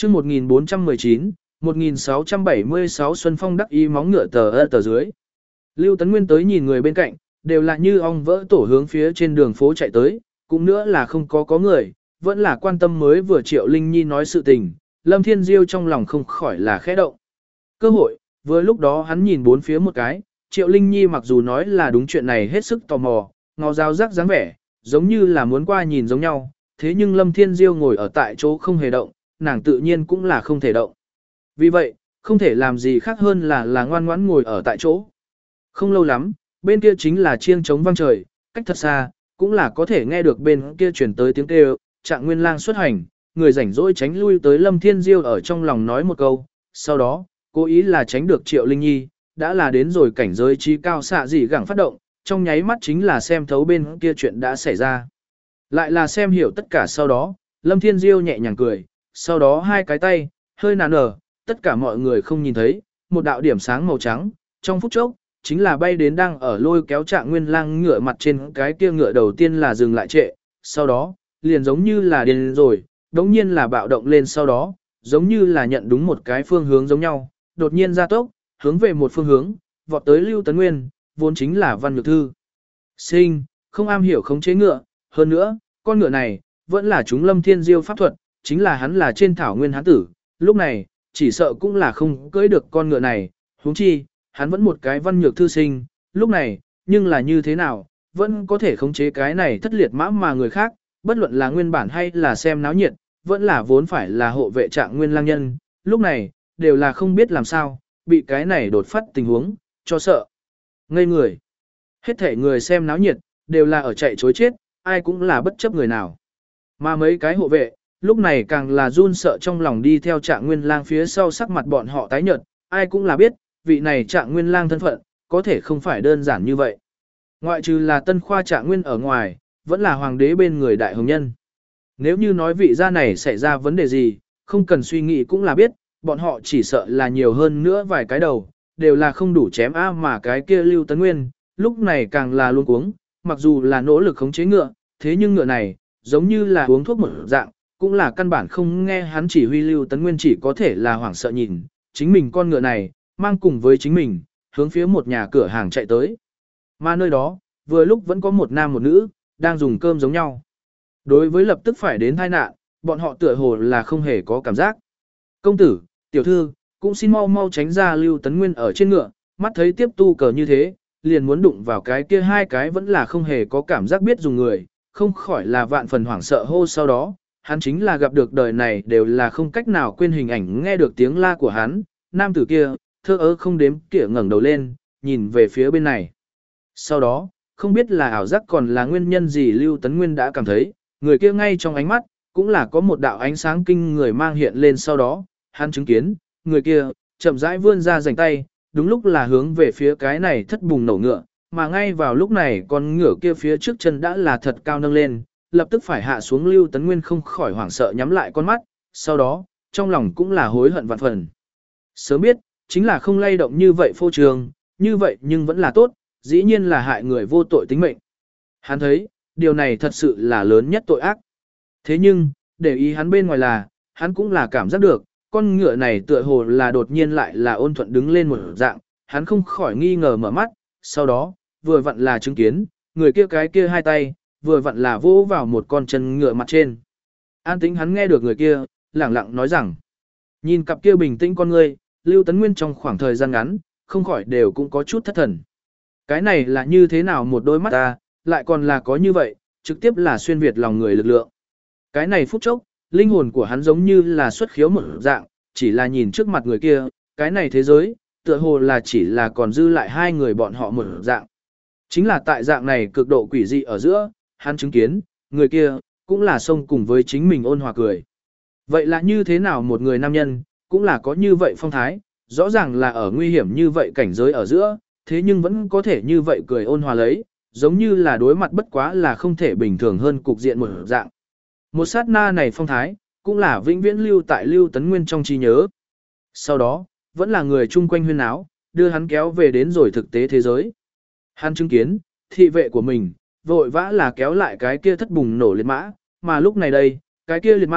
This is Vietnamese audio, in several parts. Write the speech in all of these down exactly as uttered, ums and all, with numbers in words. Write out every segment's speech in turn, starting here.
chương một nghìn bốn trăm mười chín, một nghìn sáu trăm bảy mươi sáu Xuân Phong đắc ý móng ngựa tờ ơ tờ dưới. Lưu Tấn Nguyên tới nhìn người bên cạnh, đều là như ong vỡ tổ hướng phía trên đường phố chạy tới, cũng nữa là không có có người, vẫn là quan tâm mới vừa Triệu Linh Nhi nói sự tình, Lâm Thiên Diêu trong lòng không khỏi là khẽ động. Cơ hội, vừa lúc đó hắn nhìn bốn phía một cái, Triệu Linh Nhi mặc dù nói là đúng chuyện này hết sức tò mò, ngó dao rắc dáng vẻ, giống như là muốn qua nhìn giống nhau, thế nhưng Lâm Thiên Diêu ngồi ở tại chỗ không hề động, nàng tự nhiên cũng là không thể động. Vì vậy, không thể làm gì khác hơn là là ngoan ngoãn ngồi ở tại chỗ. Không lâu lắm, bên kia chính là chiêng trống vang trời, cách thật xa, cũng là có thể nghe được bên kia chuyển tới tiếng kêu, Trạng Nguyên Lang xuất hành, người rảnh rỗi tránh lui tới Lâm Thiên Diêu ở trong lòng nói một câu, sau đó, cố ý là tránh được Triệu Linh Nhi, đã là đến rồi cảnh giới trí cao xạ dị gẳng phát động, trong nháy mắt chính là xem thấu bên kia chuyện đã xảy ra. Lại là xem hiểu tất cả sau đó, Lâm Thiên Diêu nhẹ nhàng cười, sau đó hai cái tay, hơi nản nở, tất cả mọi người không nhìn thấy, một đạo điểm sáng màu trắng, trong phút chốc, chính là bay đến đang ở lôi kéo Trạng Nguyên Lang ngựa mặt trên cái kia ngựa đầu tiên là dừng lại trệ, sau đó, liền giống như là điên rồi, đống nhiên là bạo động lên sau đó, giống như là nhận đúng một cái phương hướng giống nhau, đột nhiên ra tốc, hướng về một phương hướng, vọt tới Lưu Tấn Nguyên, vốn chính là Văn Nhược Thư. Sinh, không am hiểu khống chế ngựa, hơn nữa, con ngựa này, vẫn là chúng Lâm Thiên Diêu pháp thuật, chính là hắn là trên thảo nguyên hán tử, lúc này, chỉ sợ cũng là không cưỡi được con ngựa này, huống chi, hắn vẫn một cái Văn Nhược Thư sinh, lúc này, nhưng là như thế nào, vẫn có thể khống chế cái này thất liệt mã mà người khác, bất luận là nguyên bản hay là xem náo nhiệt, vẫn là vốn phải là hộ vệ Trạng Nguyên Lang nhân, lúc này, đều là không biết làm sao, bị cái này đột phát tình huống, cho sợ. Ngây người. Hết thể người xem náo nhiệt, đều là ở chạy chối chết, ai cũng là bất chấp người nào. Mà mấy cái hộ vệ, lúc này càng là run sợ trong lòng đi theo Trạng Nguyên Lang phía sau sắc mặt bọn họ tái nhợt, ai cũng là biết, vị này Trạng Nguyên Lang thân phận, có thể không phải đơn giản như vậy. Ngoại trừ là tân khoa Trạng Nguyên ở ngoài, vẫn là hoàng đế bên người đại hồng nhân. Nếu như nói vị gia này xảy ra vấn đề gì, không cần suy nghĩ cũng là biết, bọn họ chỉ sợ là nhiều hơn nữa vài cái đầu, đều là không đủ chém a mà cái kia Lưu Tấn Nguyên, lúc này càng là luôn cuống, mặc dù là nỗ lực khống chế ngựa, thế nhưng ngựa này, giống như là uống thuốc một dạng, cũng là căn bản không nghe hắn chỉ huy. Lưu Tấn Nguyên chỉ có thể là hoảng sợ nhìn, chính mình con ngựa này, mang cùng với chính mình, hướng phía một nhà cửa hàng chạy tới. Mà nơi đó, vừa lúc vẫn có một nam một nữ, đang dùng cơm giống nhau. Đối với lập tức phải đến tai nạn, bọn họ tựa hồ là không hề có cảm giác. Công tử, tiểu thư, cũng xin mau mau tránh ra. Lưu Tấn Nguyên ở trên ngựa, mắt thấy tiếp tu cờ như thế, liền muốn đụng vào cái kia hai cái vẫn là không hề có cảm giác biết dùng người, không khỏi là vạn phần hoảng sợ hô. Sau đó, hắn chính là gặp được đời này đều là không cách nào quên hình ảnh nghe được tiếng la của hắn, nam tử kia, thơ ớ không đếm kỉa ngẩng đầu lên, nhìn về phía bên này. Sau đó, không biết là ảo giác còn là nguyên nhân gì Lưu Tấn Nguyên đã cảm thấy, người kia ngay trong ánh mắt, cũng là có một đạo ánh sáng kinh người mang hiện lên. Sau đó, hắn chứng kiến, người kia, chậm rãi vươn ra rảnh tay, đúng lúc là hướng về phía cái này thất bùng nổ ngựa, mà ngay vào lúc này con ngựa kia phía trước chân đã là thật cao nâng lên, lập tức phải hạ xuống. Lưu Tấn Nguyên không khỏi hoảng sợ nhắm lại con mắt, sau đó, trong lòng cũng là hối hận vạn phần. Sớm biết, chính là không lay động như vậy phô trương, như vậy nhưng vẫn là tốt, dĩ nhiên là hại người vô tội tính mệnh. Hắn thấy, điều này thật sự là lớn nhất tội ác. Thế nhưng, để ý hắn bên ngoài là, hắn cũng là cảm giác được, con ngựa này tựa hồ là đột nhiên lại là ôn thuận đứng lên một dạng, hắn không khỏi nghi ngờ mở mắt, sau đó, vừa vặn là chứng kiến, người kia cái kia hai tay, vừa vặn là vỗ vào một con chân ngựa mặt trên. An tĩnh hắn nghe được người kia, lẳng lặng nói rằng, nhìn cặp kia bình tĩnh con ngươi, Lưu Tấn Nguyên trong khoảng thời gian ngắn, không khỏi đều cũng có chút thất thần. Cái này là như thế nào một đôi mắt ta, lại còn là có như vậy, trực tiếp là xuyên việt lòng người lực lượng. Cái này phút chốc, linh hồn của hắn giống như là xuất khiếu một dạng, chỉ là nhìn trước mặt người kia, cái này thế giới, tựa hồ là chỉ là còn dư lại hai người bọn họ một dạng. Chính là tại dạng này cực độ quỷ dị ở giữa, hắn chứng kiến, người kia, cũng là xông cùng với chính mình ôn hòa cười. Vậy là như thế nào một người nam nhân, cũng là có như vậy phong thái, rõ ràng là ở nguy hiểm như vậy cảnh giới ở giữa, thế nhưng vẫn có thể như vậy cười ôn hòa lấy, giống như là đối mặt bất quá là không thể bình thường hơn cục diện một dạng. Một sát na này phong thái, cũng là vĩnh viễn lưu tại Lưu Tấn Nguyên trong trí nhớ. Sau đó, vẫn là người chung quanh huyên áo, đưa hắn kéo về đến rồi thực tế thế giới. Hắn chứng kiến, thị vệ của mình, vội vã là kéo lại cái kia thất bùng nổ liệt mã, mà lúc này đây, cái kia liệt mã,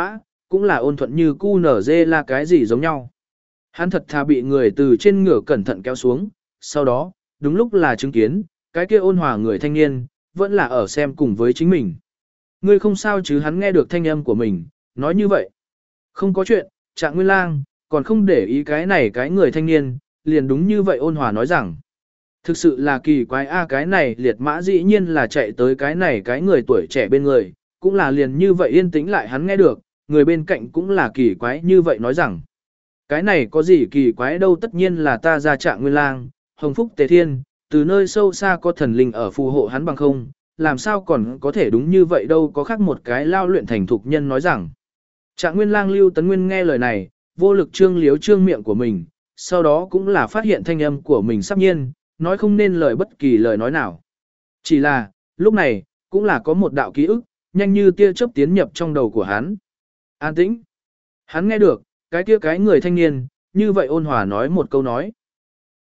cũng là ôn thuận như cu nở dê là cái gì giống nhau. Hắn thật thà bị người từ trên ngựa cẩn thận kéo xuống, sau đó, đúng lúc là chứng kiến, cái kia ôn hòa người thanh niên, vẫn là ở xem cùng với chính mình. Ngươi không sao chứ, hắn nghe được thanh âm của mình, nói như vậy. Không có chuyện, Trạng Nguyên Lang, còn không để ý cái này cái người thanh niên, liền đúng như vậy ôn hòa nói rằng. Thực sự là kỳ quái a, cái này liệt mã dĩ nhiên là chạy tới cái này cái người tuổi trẻ bên người, cũng là liền như vậy yên tĩnh lại hắn nghe được, người bên cạnh cũng là kỳ quái như vậy nói rằng. Cái này có gì kỳ quái đâu, tất nhiên là ta ra Trạng Nguyên Lang, hồng phúc tề thiên, từ nơi sâu xa có thần linh ở phù hộ hắn bằng không, làm sao còn có thể đúng như vậy đâu, có khác một cái lao luyện thành thục nhân nói rằng. Trạng Nguyên Lang Lưu Tấn Nguyên nghe lời này, vô lực trương liếu trương miệng của mình, sau đó cũng là phát hiện thanh âm của mình sắp nhiên, nói không nên lời bất kỳ lời nói nào. Chỉ là, lúc này, cũng là có một đạo ký ức, nhanh như tia chớp tiến nhập trong đầu của hắn. An tĩnh. Hắn nghe được, cái kia cái người thanh niên, như vậy ôn hòa nói một câu nói.